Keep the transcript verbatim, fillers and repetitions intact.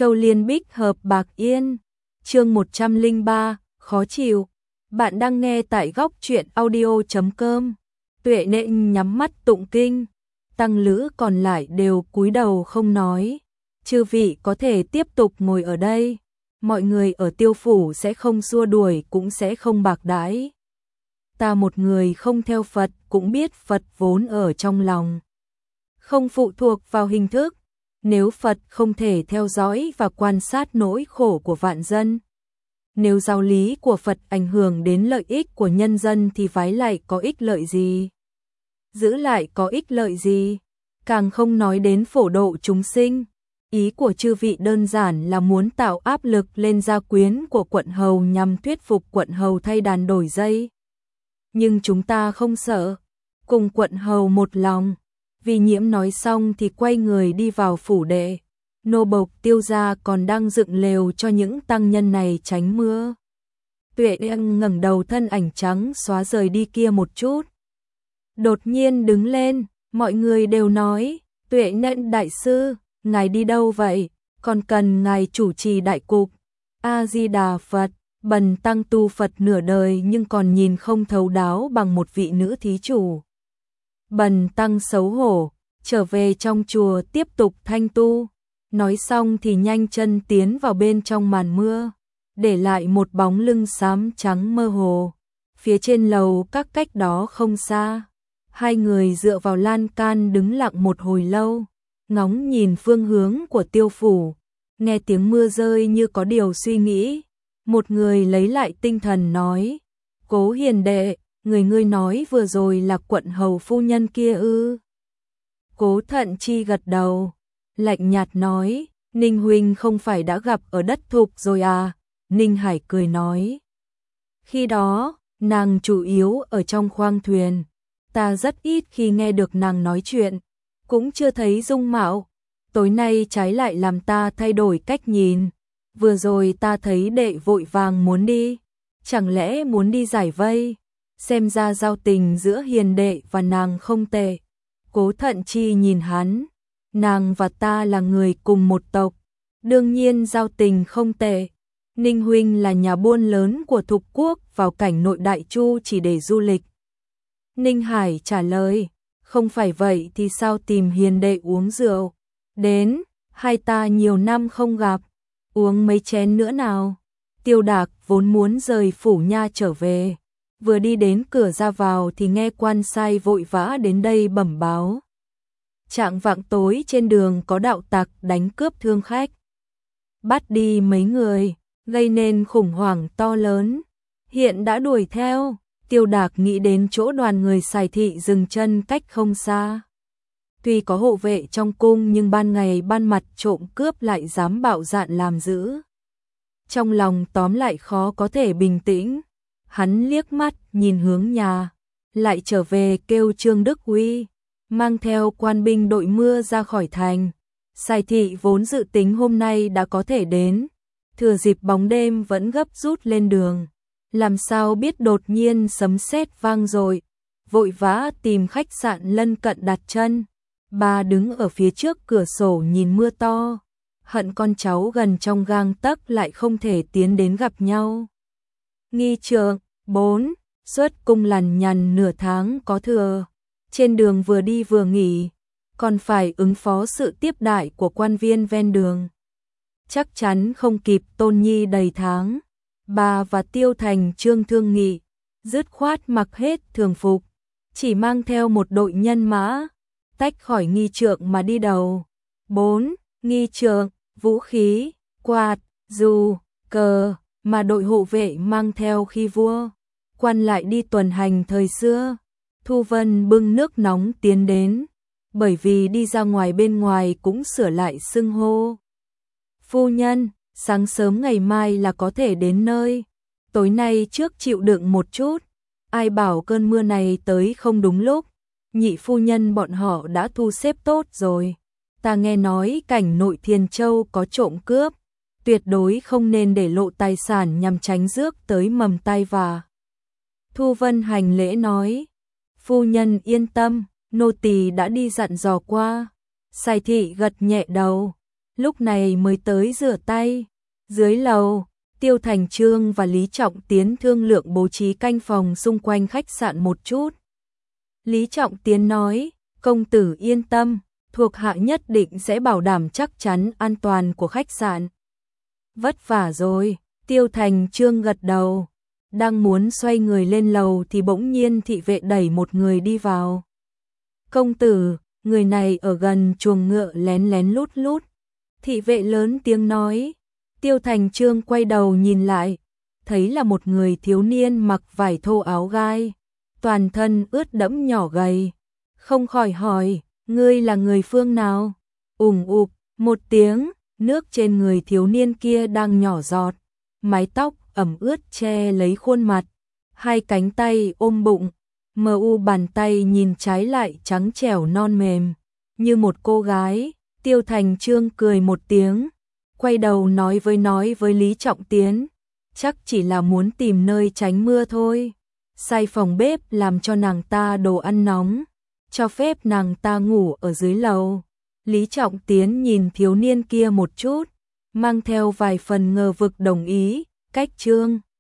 Châu Liên Bích hợp bạc yên. Chương một trăm lẻ ba, khó chịu. Bạn đang nghe tại góc truyện audio chấm com. Tuệ Nện nhắm mắt tụng kinh, tăng lữ còn lại đều cúi đầu không nói. Chư vị có thể tiếp tục ngồi ở đây, mọi người ở Tiêu phủ sẽ không xua đuổi cũng sẽ không bạc đãi. Ta một người không theo Phật cũng biết Phật vốn ở trong lòng, không phụ thuộc vào hình thức. Nếu Phật không thể theo dõi và quan sát nỗi khổ của vạn dân, nếu giáo lý của Phật ảnh hưởng đến lợi ích của nhân dân thì phái lại có ích lợi gì? Giữ lại có ích lợi gì? Càng không nói đến phổ độ chúng sinh. Ý của chư vị đơn giản là muốn tạo áp lực lên gia quyến của quận hầu nhằm thuyết phục quận hầu thay đàn đổi dây. Nhưng chúng ta không sợ, cùng quận hầu một lòng. Vì Nhiễm nói xong thì quay người đi vào phủ đệ. Nô bộc Tiêu gia còn đang dựng lều cho những tăng nhân này tránh mưa. Tuệ Nện ngẩng đầu, thân ảnh trắng xóa rời đi kia một chút. Đột nhiên đứng lên, mọi người đều nói, Tuệ Nện đại sư, ngài đi đâu vậy? Còn cần ngài chủ trì đại cục. A-di-đà Phật, bần tăng tu Phật nửa đời nhưng còn nhìn không thấu đáo bằng một vị nữ thí chủ. Bần tăng xấu hổ, trở về trong chùa tiếp tục thanh tu. Nói xong thì nhanh chân tiến vào bên trong màn mưa, để lại một bóng lưng xám trắng mơ hồ. Phía trên lầu các cách đó không xa, hai người dựa vào lan can đứng lặng một hồi lâu, ngóng nhìn phương hướng của Tiêu phủ, nghe tiếng mưa rơi như có điều suy nghĩ. Một người lấy lại tinh thần nói, Cố hiền đệ, người ngươi nói vừa rồi là quận hầu phu nhân kia ư? Cố Thận Chi gật đầu, lạnh nhạt nói, Ninh huynh không phải đã gặp ở đất thục rồi à? Ninh Hải cười nói, khi đó, nàng chủ yếu ở trong khoang thuyền, ta rất ít khi nghe được nàng nói chuyện, cũng chưa thấy dung mạo. Tối nay trái lại làm ta thay đổi cách nhìn. Vừa rồi ta thấy đệ vội vàng muốn đi, chẳng lẽ muốn đi giải vây? Xem ra giao tình giữa hiền đệ và nàng không tệ. Cố Thận Chi nhìn hắn, nàng và ta là người cùng một tộc, đương nhiên giao tình không tệ. Ninh huynh là nhà buôn lớn của Thục quốc, vào cảnh nội Đại Chu chỉ để du lịch. Ninh Hải trả lời, không phải vậy thì sao tìm hiền đệ uống rượu? Đến, hai ta nhiều năm không gặp, uống mấy chén nữa nào. Tiêu Đạc vốn muốn rời phủ nha trở về, vừa đi đến cửa ra vào thì nghe quan sai vội vã đến đây bẩm báo. Trạng vạng tối trên đường có đạo tặc đánh cướp thương khách, bắt đi mấy người, gây nên khủng hoảng to lớn. Hiện đã đuổi theo. Tiêu Đạc nghĩ đến chỗ đoàn người Sài thị dừng chân cách không xa. Tuy có hộ vệ trong cung nhưng ban ngày ban mặt trộm cướp lại dám bạo dạn làm dữ. Trong lòng tóm lại khó có thể bình tĩnh. Hắn liếc mắt nhìn hướng nhà, lại trở về kêu Trương Đức Uy mang theo quan binh đội mưa ra khỏi thành. Sài thị vốn dự tính hôm nay đã có thể đến, thừa dịp bóng đêm vẫn gấp rút lên đường. Làm sao biết đột nhiên sấm sét vang dội, vội vã tìm khách sạn lân cận đặt chân. Bà đứng ở phía trước cửa sổ nhìn mưa to, hận con cháu gần trong gang tấc lại không thể tiến đến gặp nhau. Nghi trượng bốn, xuất cung lằn nhằn nửa tháng có thừa, trên đường vừa đi vừa nghỉ, còn phải ứng phó sự tiếp đãi của quan viên ven đường. Chắc chắn không kịp Tôn Nhi đầy tháng. Bà và Tiêu Thành Trương thương nghị, dứt khoát mặc hết thường phục, chỉ mang theo một đội nhân mã, tách khỏi nghi trượng mà đi đầu. bốn. Nghi trượng, vũ khí, quạt, dù, cờ, mà đội hộ vệ mang theo khi vua quan lại đi tuần hành thời xưa. Thu Vân bưng nước nóng tiến đến, bởi vì đi ra ngoài bên ngoài cũng sửa lại xưng hô. Phu nhân, sáng sớm ngày mai là có thể đến nơi, tối nay trước chịu đựng một chút, ai bảo cơn mưa này tới không đúng lúc. Nhị phu nhân bọn họ đã thu xếp tốt rồi, ta nghe nói cảnh nội Thiền Châu có trộm cướp, tuyệt đối không nên để lộ tài sản nhằm tránh rước tới mầm tai vạ. Thu Vân hành lễ nói, phu nhân yên tâm, nô tỳ đã đi dặn dò qua. Sài thị gật nhẹ đầu, lúc này mới tới rửa tay. Dưới lầu, Tiêu Thành Chương và Lý Trọng Tiến thương lượng bố trí canh phòng xung quanh khách sạn một chút. Lý Trọng Tiến nói, công tử yên tâm, thuộc hạ nhất định sẽ bảo đảm chắc chắn an toàn của khách sạn. Vất vả rồi, Tiêu Thành Chương gật đầu. Đang muốn xoay người lên lầu thì bỗng nhiên thị vệ đẩy một người đi vào. Công tử, người này ở gần chuồng ngựa lén lén lút lút. Thị vệ lớn tiếng nói. Tiêu Thành Chương quay đầu nhìn lại, thấy là một người thiếu niên mặc vải thô áo gai, toàn thân ướt đẫm nhỏ gầy. Không khỏi hỏi, ngươi là người phương nào? Ùng ục, một tiếng, nước trên người thiếu niên kia đang nhỏ giọt, mái tóc ẩm ướt che lấy khuôn mặt, hai cánh tay ôm bụng, mờ u bàn tay nhìn trái lại trắng trẻo non mềm, như một cô gái. Tiêu Thành Chương cười một tiếng, quay đầu nói với nói với Lý Trọng Tiến, chắc chỉ là muốn tìm nơi tránh mưa thôi. Sai phòng bếp làm cho nàng ta đồ ăn nóng, cho phép nàng ta ngủ ở dưới lầu. Lý Trọng Tiến nhìn thiếu niên kia một chút, mang theo vài phần ngờ vực đồng ý, cách Chương